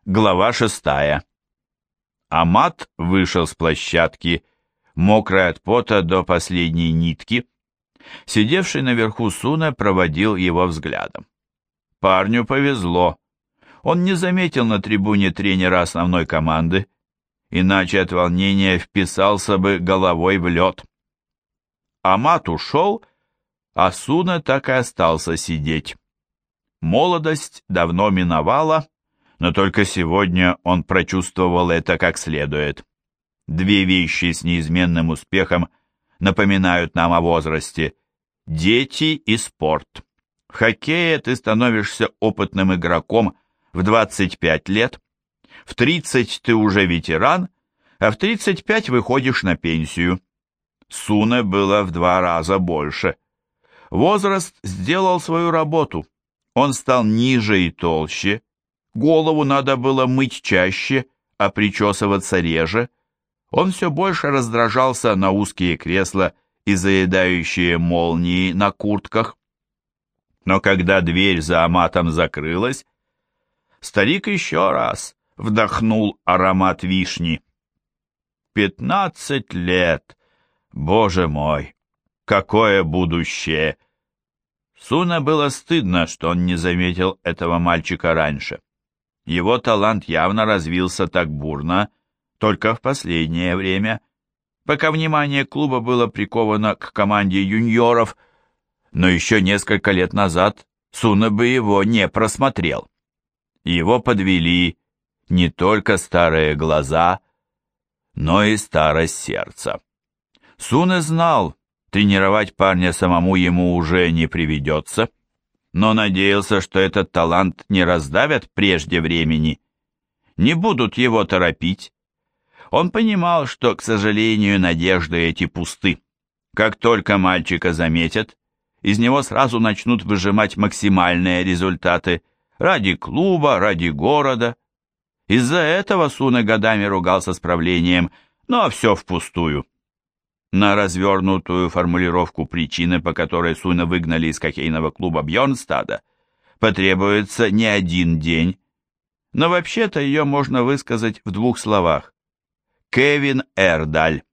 Глава 6. Амат вышел с площадки, мокрый от пота до последней нитки. Сидевший наверху Суне проводил его взглядом. Парню повезло. Он не заметил на трибуне тренера основной команды, иначе от волнения вписался бы головой в лед. Амат ушел, а Суне так и остался сидеть. Молодость давно миновала, но только сегодня он прочувствовал это как следует. Две вещи с неизменным успехом напоминают нам о возрасте: дети и спорт. В хоккее ты становишься опытным игроком в 25 лет, в 30 ты уже ветеран, а в 35 выходишь на пенсию. Суне было в 2 раза больше. Возраст сделал свою работу. Он стал ниже и толще, голову надо было мыть чаще, а причесываться реже. Он все больше раздражался на узкие кресла и заедающие молнии на куртках. Но когда дверь за Аматом закрылась, старик еще раз вдохнул аромат вишни. 15 лет! Боже мой! Какое будущее! Суне было стыдно, что он не заметил этого мальчика раньше. Его талант явно развился так бурно только в последнее время, пока внимание клуба было приковано к команде юниоров, но еще несколько лет назад Суне бы его не просмотрел. Его подвели не только старые глаза, но и старость сердца. Суне знал, тренировать парня самому ему уже не приведется, но надеялся, что этот талант не раздавят прежде времени, не будут его торопить. Он понимал, что, к сожалению, надежды эти пусты. Как только мальчика заметят, из него сразу начнут выжимать максимальные результаты ради клуба, ради города. Из-за этого Суне годами ругался с правлением, но все впустую. На развернутую формулировку причины, по которой Суне выгнали из хоккейного клуба Бьернстада, потребуется не один день, но вообще-то ее можно высказать в 2 словах. Кевин Эрдаль.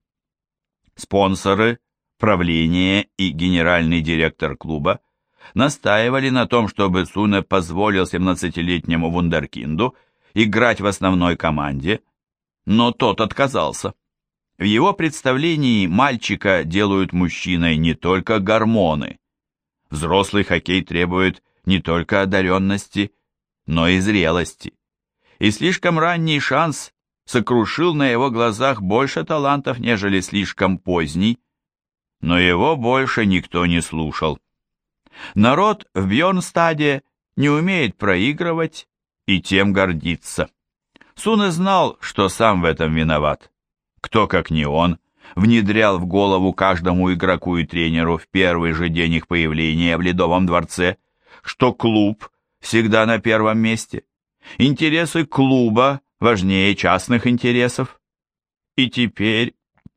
Спонсоры, правление и генеральный директор клуба настаивали на том, чтобы Суне позволил 17-летнему вундеркинду играть в основной команде, но тот отказался. В его представлении мальчика делают мужчиной не только гормоны. Взрослый хоккей требует не только одаренности, но и зрелости. И слишком ранний шанс сокрушил на его глазах больше талантов, нежели слишком поздний, но его больше никто не слушал. Народ в Бьернстаде не умеет проигрывать и тем гордится. Суне знал, что сам в этом виноват. Кто, как не он, внедрял в голову каждому игроку и тренеру в первый же день их появления в Ледовом дворце, что клуб всегда на первом месте, интересы клуба важнее частных интересов. И теперь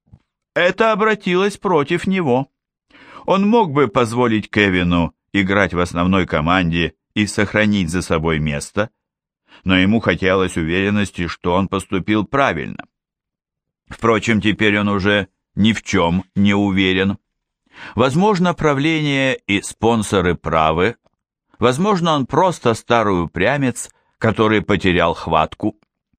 это обратилось против него. Он мог бы позволить Кевину играть в основной команде и сохранить за собой место, но ему хотелось уверенности, что он поступил правильно. Впрочем, теперь он уже ни в чем не уверен. Возможно, правление и спонсоры правы, возможно, он просто старый упрямец, который потерял хватку.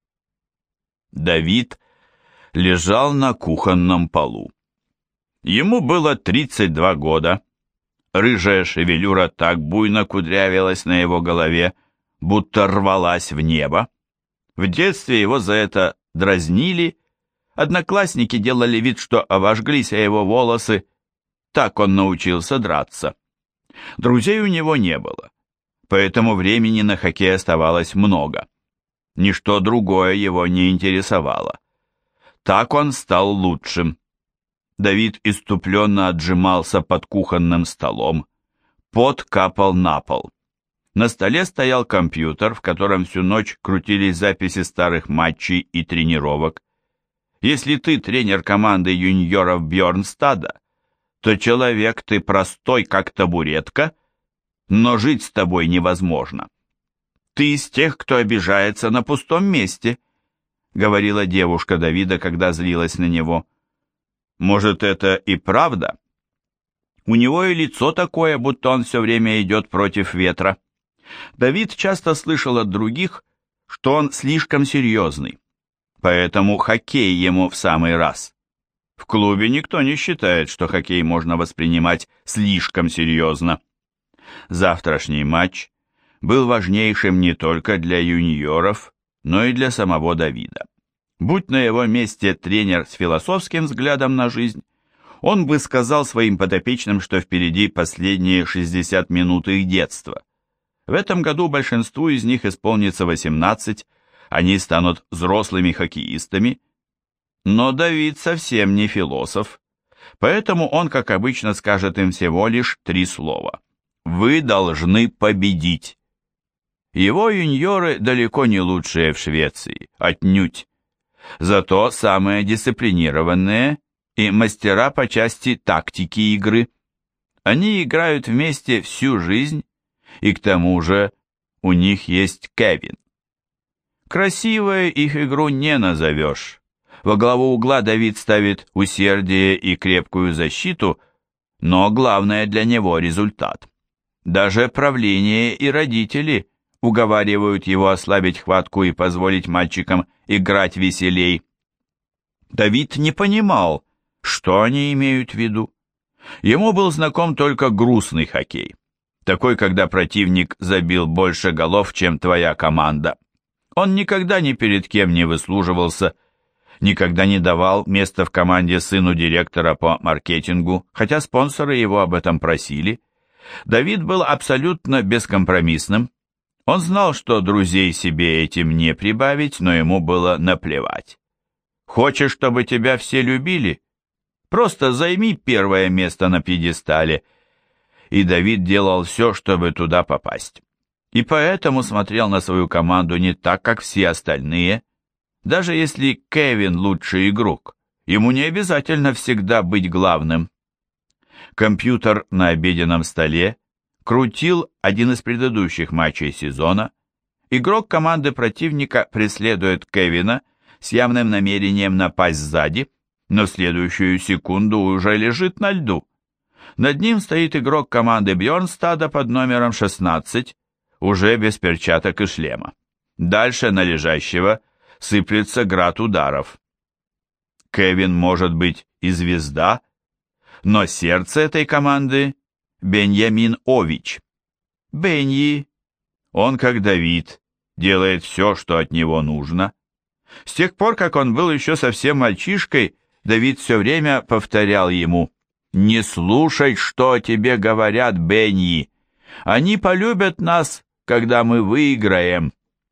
Давид лежал на кухонном полу. Ему было 32 года. Рыжая шевелюра так буйно кудрявилась на его голове, будто рвалась в небо. В детстве его за это дразнили. Одноклассники делали вид, что обожглись о его волосы, так он научился драться. Друзей у него не было, поэтому времени на хоккей оставалось много. Ничто другое его не интересовало. Так он стал лучшим. Давид иступленно отжимался под кухонным столом, пот капал на пол. На столе стоял компьютер, в котором всю ночь крутились записи старых матчей и тренировок. Если ты тренер команды юниоров Бьернстада, то человек ты простой, как табуретка, но жить с тобой невозможно. Ты из тех, кто обижается на пустом месте», — говорила девушка Давида, когда злилась на него. «Может, это и правда? У него и лицо такое, будто он все время идет против ветра». Давид часто слышал от других, что он слишком серьезный, поэтому хоккей ему в самый раз. В клубе никто не считает, что хоккей можно воспринимать слишком серьезно. Завтрашний матч был важнейшим не только для юниоров, но и для самого Давида. Будь на его месте тренер с философским взглядом на жизнь, он бы сказал своим подопечным, что впереди последние 60 минут их детства. В этом году большинству из них исполнится 18, они станут взрослыми хоккеистами, но Давид совсем не философ, поэтому он, как обычно, скажет им всего лишь 3 слова. «Вы должны победить». Его юниоры далеко не лучшие в Швеции, отнюдь. Зато самые дисциплинированные и мастера по части тактики игры. Они играют вместе всю жизнь, и к тому же у них есть Кевин. Красивой их игру не назовешь. Во главу угла Давид ставит усердие и крепкую защиту, но главное для него результат. Даже правление и родители уговаривают его ослабить хватку и позволить мальчикам играть веселей. Давид не понимал, что они имеют в виду. Ему был знаком только грустный хоккей, такой, когда противник забил больше голов, чем твоя команда. Он никогда ни перед кем не выслуживался, никогда не давал места в команде сыну директора по маркетингу, хотя спонсоры его об этом просили. Давид был абсолютно бескомпромиссным. Он знал, что друзей себе этим не прибавить, но ему было наплевать. Хочешь, чтобы тебя все любили? Просто займи первое место на пьедестале. И Давид делал все, чтобы туда попасть. И поэтому смотрел на свою команду не так, как все остальные. Даже если Кевин лучший игрок, ему не обязательно всегда быть главным. Компьютер на обеденном столе крутил один из предыдущих матчей сезона. Игрок команды противника преследует Кевина с явным намерением напасть сзади, но в следующую секунду уже лежит на льду. Над ним стоит игрок команды Бьернстада под номером 16, уже без перчаток и шлема. Дальше на лежащего сыплется град ударов. Кевин может быть и звезда, но сердце этой команды — Беньямин Ович. Беньи, он как Давид, делает все, что от него нужно. С тех пор, как он был еще совсем мальчишкой, Давид все время повторял ему: «Не слушай, что тебе говорят, Беньи. Они полюбят нас, когда мы выиграем».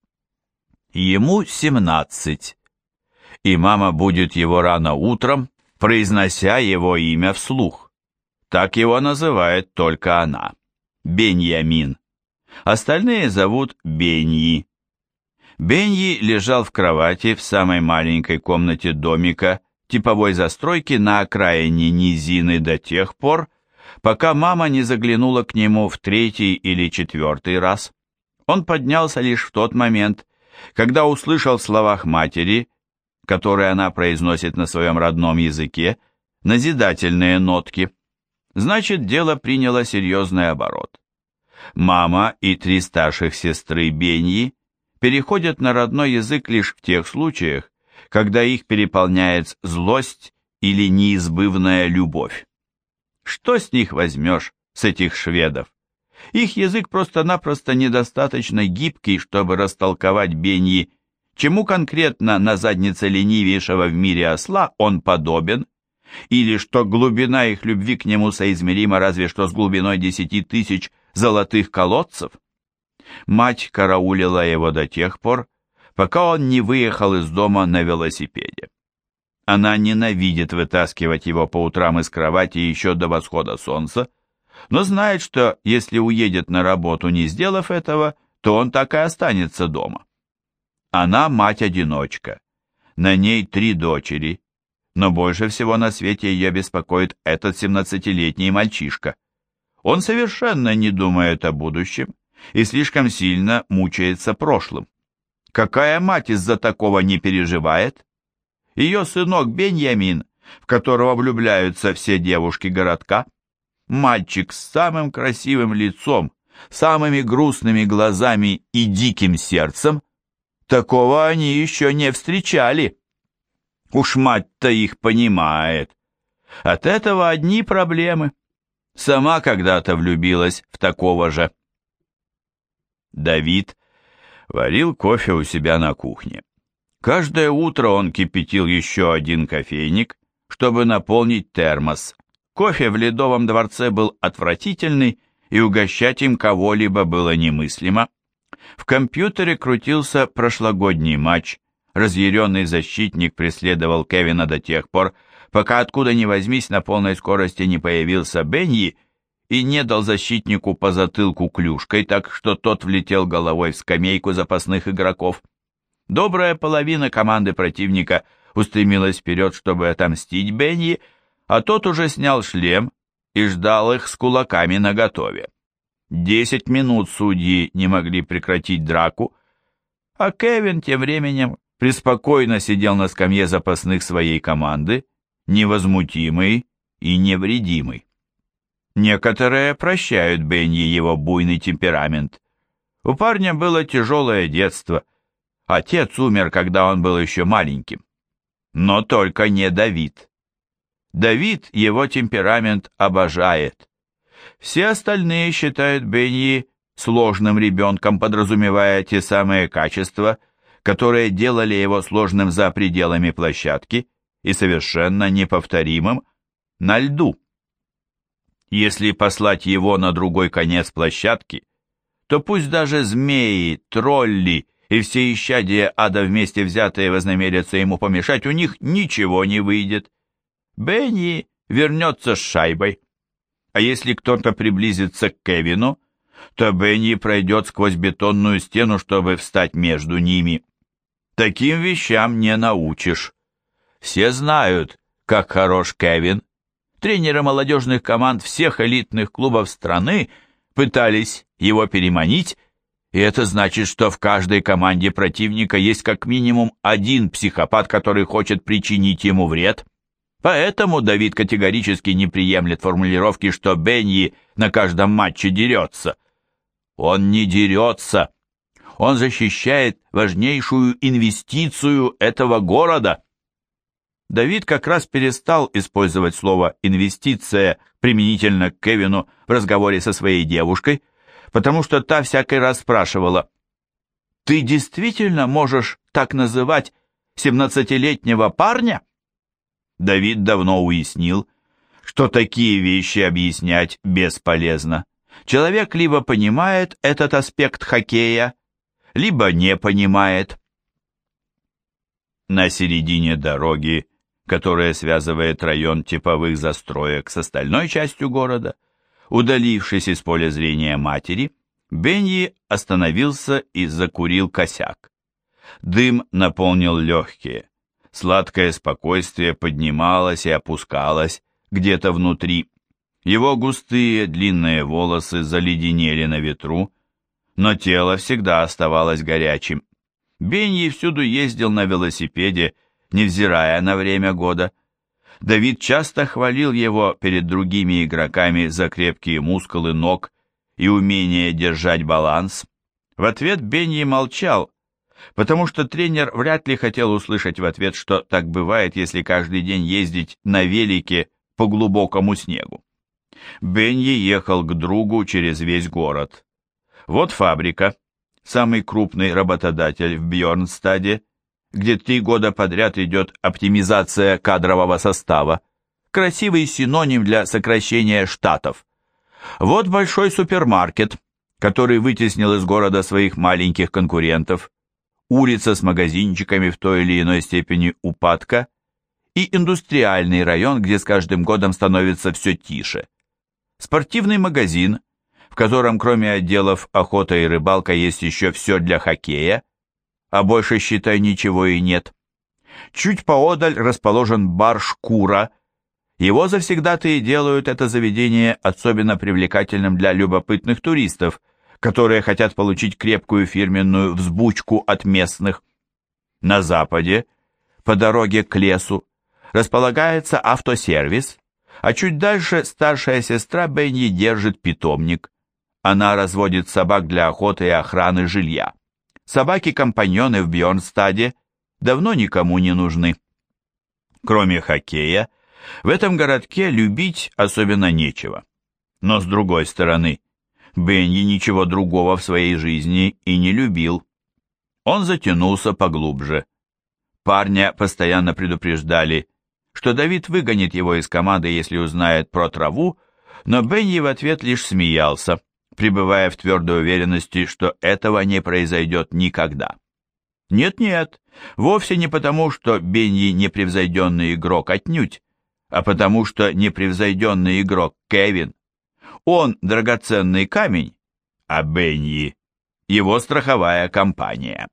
Ему 17, и мама будет его рано утром, произнося его имя вслух. Так его называет только она. Беньямин. Остальные зовут Беньи. Беньи лежал в кровати в самой маленькой комнате домика типовой застройки на окраине низины до тех пор, пока мама не заглянула к нему в 3-й или 4-й раз. Он поднялся лишь в тот момент, когда услышал в словах матери, которые она произносит на своем родном языке, назидательные нотки. Значит, дело приняло серьезный оборот. Мама и 3 старших сестры Беньи переходят на родной язык лишь в тех случаях, когда их переполняет злость или неизбывная любовь. Что с них возьмешь, с этих шведов? Их язык просто-напросто недостаточно гибкий, чтобы растолковать Беньи, чему конкретно на заднице ленивейшего в мире осла он подобен, или что глубина их любви к нему соизмерима разве что с глубиной 10 000 золотых колодцев. Мать караулила его до тех пор, пока он не выехал из дома на велосипеде. Она ненавидит вытаскивать его по утрам из кровати еще до восхода солнца, но знает, что если уедет на работу, не сделав этого, то он так и останется дома. Она мать-одиночка, на ней 3 дочери, но больше всего на свете ее беспокоит этот 17-летний мальчишка. Он совершенно не думает о будущем и слишком сильно мучается прошлым. Какая мать из-за такого не переживает? Ее сынок Беньямин, в которого влюбляются все девушки городка, мальчик с самым красивым лицом, самыми грустными глазами и диким сердцем, такого они еще не встречали. Уж мать-то их понимает. От этого одни проблемы. Сама когда-то влюбилась в такого же. Давид варил кофе у себя на кухне. Каждое утро он кипятил еще один кофейник, чтобы наполнить термос. Кофе в Ледовом дворце был отвратительный, и угощать им кого-либо было немыслимо. В компьютере крутился прошлогодний матч. Разъяренный защитник преследовал Кевина до тех пор, пока откуда ни возьмись на полной скорости не появился Беньи и не дал защитнику по затылку клюшкой, так что тот влетел головой в скамейку запасных игроков. Добрая половина команды противника устремилась вперед, чтобы отомстить Беньи, а тот уже снял шлем и ждал их с кулаками наготове. 10 минут судьи не могли прекратить драку, а Кевин тем временем преспокойно сидел на скамье запасных своей команды, невозмутимый и невредимый. Некоторые прощают Беньи его буйный темперамент. У парня было тяжелое детство. Отец умер, когда он был еще маленьким. Но только не Давид. Давид его темперамент обожает. Все остальные считают Беньи сложным ребенком, подразумевая те самые качества, которые делали его сложным за пределами площадки и совершенно неповторимым на льду. Если послать его на другой конец площадки, то пусть даже змеи, тролли и все исчадия ада вместе взятые вознамерятся ему помешать, у них ничего не выйдет. Беньи вернется с шайбой. А если кто-то приблизится к Кевину, то Беньи пройдет сквозь бетонную стену, чтобы встать между ними. Таким вещам не научишь. Все знают, как хорош Кевин. Тренеры молодежных команд всех элитных клубов страны пытались его переманить, и это значит, что в каждой команде противника есть как минимум один психопат, который хочет причинить ему вред. Поэтому Давид категорически не приемлет формулировки, что Беньи на каждом матче дерется. Он не дерется. Он защищает важнейшую инвестицию этого города. Давид как раз перестал использовать слово «инвестиция» применительно к Кевину в разговоре со своей девушкой, потому что та всякий раз спрашивала: «Ты действительно можешь так называть 17-летнего парня?» Давид давно уяснил, что такие вещи объяснять бесполезно. Человек либо понимает этот аспект хоккея, либо не понимает. На середине дороги, которая связывает район типовых застроек с остальной частью города, удалившись из поля зрения матери, Беньи остановился и закурил косяк. Дым наполнил легкие. Сладкое спокойствие поднималось и опускалось где-то внутри. Его густые длинные волосы заледенели на ветру, но тело всегда оставалось горячим. Беньи всюду ездил на велосипеде, невзирая на время года. Давид часто хвалил его перед другими игроками за крепкие мускулы ног и умение держать баланс. В ответ Беньи молчал, потому что тренер вряд ли хотел услышать в ответ, что так бывает, если каждый день ездить на велике по глубокому снегу. Беньи ехал к другу через весь город. Вот фабрика, самый крупный работодатель в Бьорнстаде, где 3 года подряд идет оптимизация кадрового состава. Красивый синоним для сокращения штатов. Вот большой супермаркет, который вытеснил из города своих маленьких конкурентов. Улица с магазинчиками в той или иной степени упадка и индустриальный район, где с каждым годом становится все тише. Спортивный магазин, в котором кроме отделов охота и рыбалка есть еще все для хоккея, а больше, считай, ничего и нет. Чуть поодаль расположен бар «Шкура». Его завсегдатые делают это заведение особенно привлекательным для любопытных туристов, которые хотят получить крепкую фирменную взбучку от местных. На западе, по дороге к лесу, располагается автосервис, а чуть дальше старшая сестра Бенни держит питомник. Она разводит собак для охоты и охраны жилья. Собаки-компаньоны в Бьорнстаде давно никому не нужны. Кроме хоккея, в этом городке любить особенно нечего. Но с другой стороны, Бенни ничего другого в своей жизни и не любил. Он затянулся поглубже. Парня постоянно предупреждали, что Давид выгонит его из команды, если узнает про траву, но Бенни в ответ лишь смеялся, пребывая в твердой уверенности, что этого не произойдет никогда. Нет-нет, вовсе не потому, что Бенни непревзойденный игрок отнюдь, а потому что непревзойденный игрок Кевин. Он драгоценный камень, а Бенни — его страховая компания.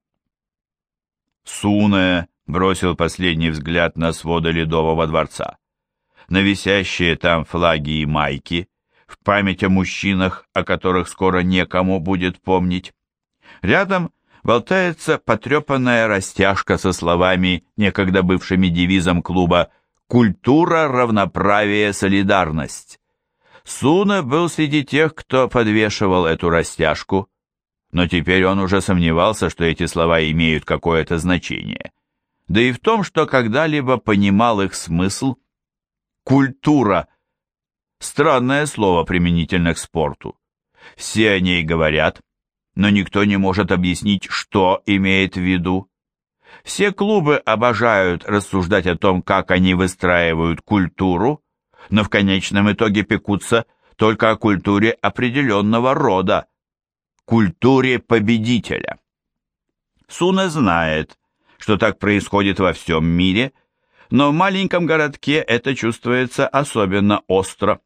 Суне бросил последний взгляд на своды Ледового дворца, на висящие там флаги и майки, в память о мужчинах, о которых скоро некому будет помнить. Рядом болтается потрепанная растяжка со словами, некогда бывшими девизом клуба «Культура, равноправие, солидарность». Суне был среди тех, кто подвешивал эту растяжку, но теперь он уже сомневался, что эти слова имеют какое-то значение, да и в том, что когда-либо понимал их смысл. Культура – странное слово применительно к спорту. Все о ней говорят, но никто не может объяснить, что имеет в виду. Все клубы обожают рассуждать о том, как они выстраивают культуру, но в конечном итоге пекутся только о культуре определенного рода, культуре победителя. Суне знает, что так происходит во всем мире, но в маленьком городке это чувствуется особенно остро.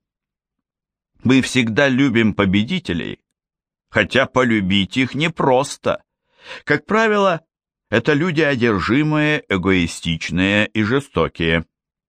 Мы всегда любим победителей, хотя полюбить их непросто. Как правило, это люди одержимые, эгоистичные и жестокие.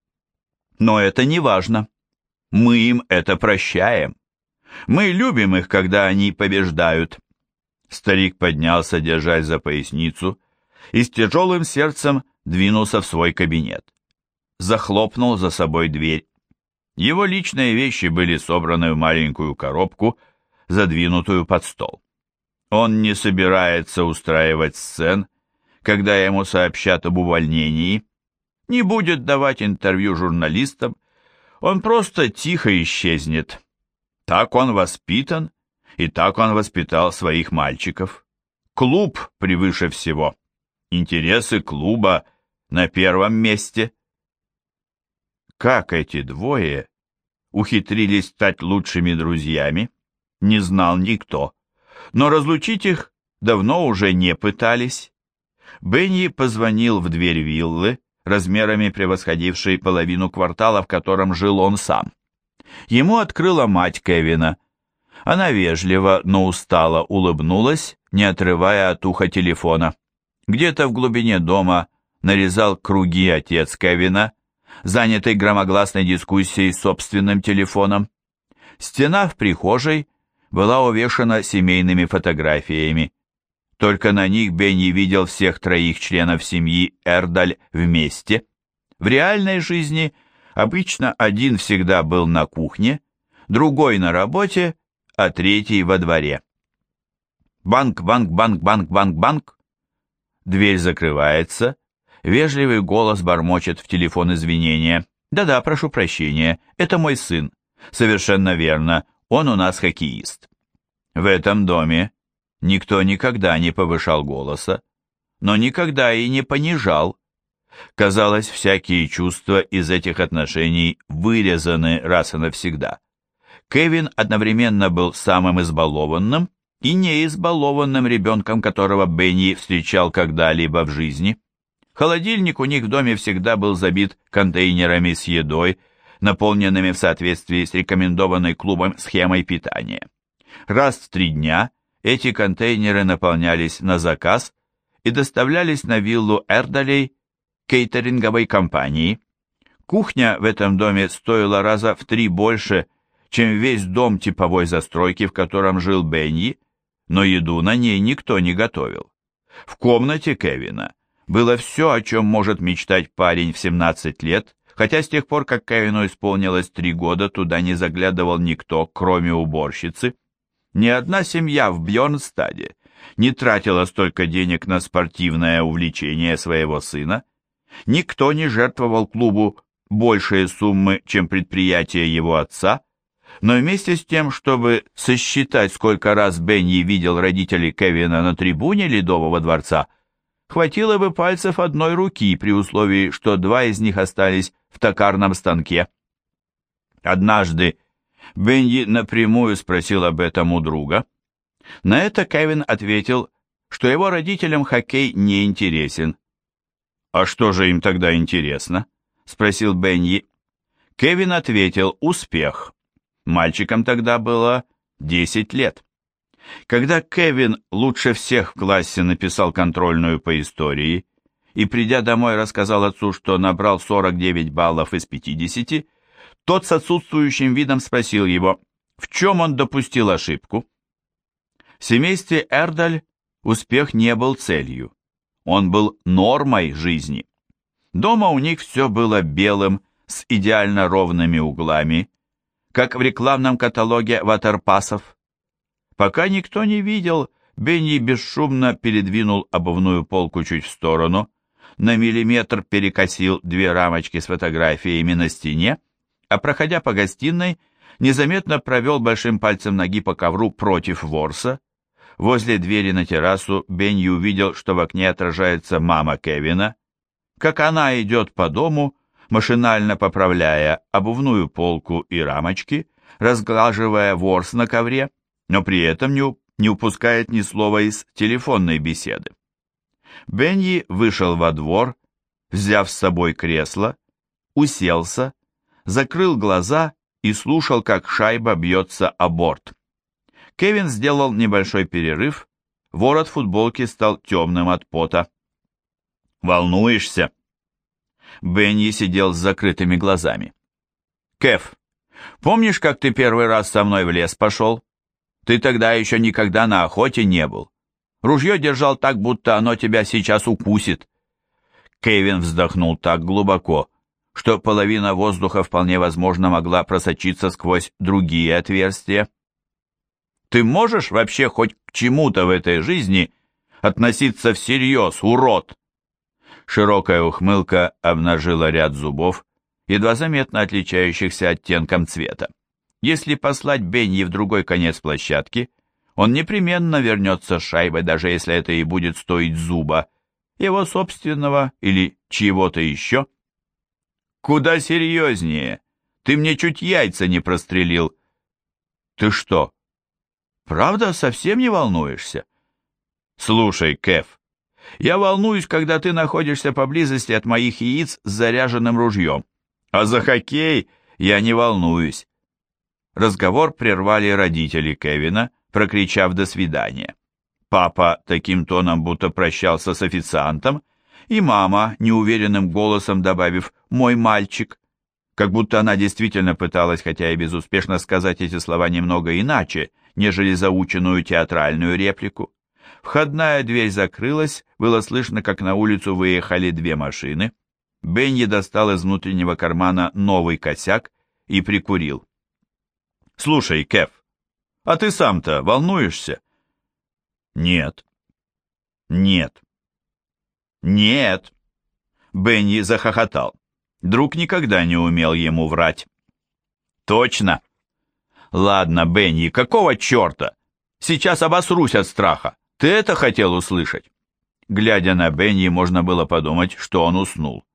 Но это не важно. Мы им это прощаем. Мы любим их, когда они побеждают. Старик поднялся, держась за поясницу, и с тяжелым сердцем двинулся в свой кабинет. Захлопнул за собой дверь. Его личные вещи были собраны в маленькую коробку, задвинутую под стол. Он не собирается устраивать сцен, когда ему сообщат об увольнении, не будет давать интервью журналистам, он просто тихо исчезнет. Так он воспитан, и так он воспитал своих мальчиков. Клуб превыше всего. Интересы клуба на первом месте. Как эти двое ухитрились стать лучшими друзьями, не знал никто, но разлучить их давно уже не пытались. Бенни позвонил в дверь виллы, размерами превосходившей половину квартала, в котором жил он сам. Ему открыла мать Кевина. Она вежливо, но устало улыбнулась, не отрывая от уха телефона. Где-то в глубине дома нарезал круги отец Кевина, занятый громогласной дискуссией с собственным телефоном. Стена в прихожей была увешана семейными фотографиями. Только на них Бенни видел всех троих членов семьи Эрдаль вместе. В реальной жизни обычно один всегда был на кухне, другой на работе, а третий во дворе. Банк, банк, банк, банк, банк, банк. Дверь закрывается. Вежливый голос бормочет в телефон извинения. «Да-да, прошу прощения, это мой сын». «Совершенно верно, он у нас хоккеист». В этом доме никто никогда не повышал голоса, но никогда и не понижал. Казалось, всякие чувства из этих отношений вырезаны раз и навсегда. Кевин одновременно был самым избалованным и неизбалованным ребенком, которого Бенни встречал когда-либо в жизни. Холодильник у них в доме всегда был забит контейнерами с едой, наполненными в соответствии с рекомендованной клубом схемой питания. Раз в 3 дня эти контейнеры наполнялись на заказ и доставлялись на виллу Эрдалей кейтеринговой компании. Кухня в этом доме стоила раза в 3 больше, чем весь дом типовой застройки, в котором жил Бенни, но еду на ней никто не готовил. В комнате Кевина было все, о чем может мечтать парень в 17 лет, хотя с тех пор, как Кевину исполнилось 3 года, туда не заглядывал никто, кроме уборщицы. Ни одна семья в Бьорнстаде не тратила столько денег на спортивное увлечение своего сына. Никто не жертвовал клубу большие суммы, чем предприятие его отца, но вместе с тем, чтобы сосчитать, сколько раз Бенни видел родителей Кевина на трибуне Ледового дворца, хватило бы пальцев одной руки при условии, что 2 из них остались в токарном станке. Однажды Бенни напрямую спросил об этом у друга. На это Кевин ответил, что его родителям хоккей не интересен. «А что же им тогда интересно?» — спросил Бенни. Кевин ответил: «Успех». Мальчикам тогда было 10 лет. Когда Кевин лучше всех в классе написал контрольную по истории и, придя домой, рассказал отцу, что набрал 49 баллов из 50, тот с отсутствующим видом спросил его, в чем он допустил ошибку. В семействе Эрдаль успех не был целью, он был нормой жизни. Дома у них все было белым, с идеально ровными углами, как в рекламном каталоге ватерпасов. Пока никто не видел, Бенни бесшумно передвинул обувную полку чуть в сторону, на миллиметр перекосил 2 рамочки с фотографиями на стене, а, проходя по гостиной, незаметно провел большим пальцем ноги по ковру против ворса. Возле двери на террасу Бенни увидел, что в окне отражается мама Кевина, как она идет по дому, машинально поправляя обувную полку и рамочки, разглаживая ворс на ковре, но при этом не упускает ни слова из телефонной беседы. Бенни вышел во двор, взяв с собой кресло, уселся, закрыл глаза и слушал, как шайба бьется о борт. Кевин сделал небольшой перерыв, ворот футболки стал темным от пота. «Волнуешься?» Бенни сидел с закрытыми глазами. «Кев, помнишь, как ты первый раз со мной в лес пошел? Ты тогда еще никогда на охоте не был. Ружье держал так, будто оно тебя сейчас укусит». Кевин вздохнул так глубоко, что половина воздуха вполне возможно могла просочиться сквозь другие отверстия. «Ты можешь вообще хоть к чему-то в этой жизни относиться всерьез, урод?» Широкая ухмылка обнажила ряд зубов, едва заметно отличающихся оттенком цвета. Если послать Бенни в другой конец площадки, он непременно вернется с шайбой, даже если это и будет стоить зуба, его собственного или чьего-то еще. «Куда серьезнее. Ты мне чуть яйца не прострелил». «Ты что, правда совсем не волнуешься?» «Слушай, Кев, я волнуюсь, когда ты находишься поблизости от моих яиц с заряженным ружьем, а за хоккей я не волнуюсь». Разговор прервали родители Кевина, прокричав «до свидания». Папа таким тоном будто прощался с официантом, и мама неуверенным голосом добавив «мой мальчик», как будто она действительно пыталась, хотя и безуспешно, сказать эти слова немного иначе, нежели заученную театральную реплику. Входная дверь закрылась, было слышно, как на улицу выехали 2 машины. Бенни достал из внутреннего кармана новый косяк и прикурил. «Слушай, Кев, а ты сам-то волнуешься?» «Нет». «Нет». «Нет». Бенни захохотал. Друг никогда не умел ему врать. «Точно?» «Ладно, Бенни, какого черта? Сейчас обосрусь от страха. Ты это хотел услышать?» Глядя на Бенни, можно было подумать, что он уснул.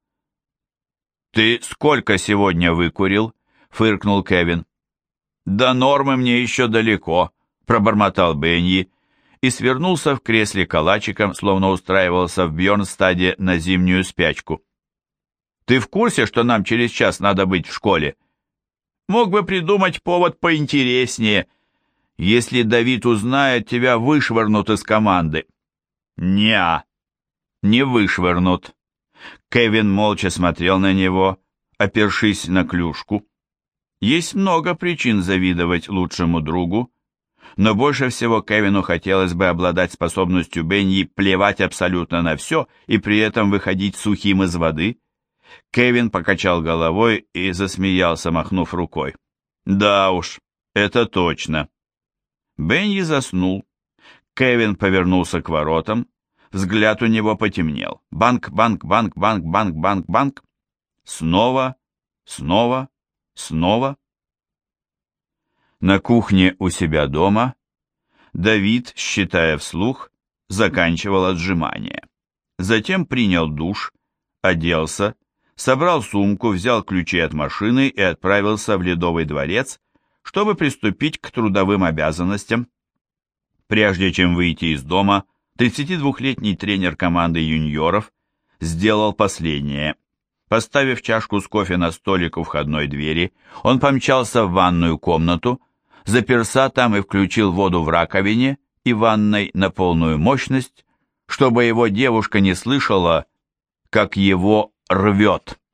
«Ты сколько сегодня выкурил?» — фыркнул Кевин. «До нормы мне еще далеко», — пробормотал Бенни и свернулся в кресле калачиком, словно устраивался в Бьорнстаде на зимнюю спячку. «Ты в курсе, что нам через час надо быть в школе? Мог бы придумать повод поинтереснее. Если Давид узнает, тебя вышвырнут из команды». «Не-а, не вышвырнут». Кевин молча смотрел на него, опершись на клюшку. Есть много причин завидовать лучшему другу, Но больше всего Кевину хотелось бы обладать способностью Бенни плевать абсолютно на все и при этом выходить сухим из воды. Кевин покачал головой и засмеялся, махнув рукой. «Да уж, это точно». Бенни заснул. Кевин повернулся к воротам. Взгляд у него потемнел. Банк, банк, банк, банк, банк, банк, банк. Снова, снова, снова. На кухне у себя дома Давид, считая вслух, заканчивал отжимания. Затем принял душ, оделся, собрал сумку, взял ключи от машины и отправился в Ледовый дворец, чтобы приступить к трудовым обязанностям. Прежде чем выйти из дома, 32-летний тренер команды юниоров сделал последнее. Поставив чашку с кофе на столик у входной двери, он помчался в ванную комнату, заперся там и включил воду в раковине и ванной на полную мощность, чтобы его девушка не слышала, как его рвет.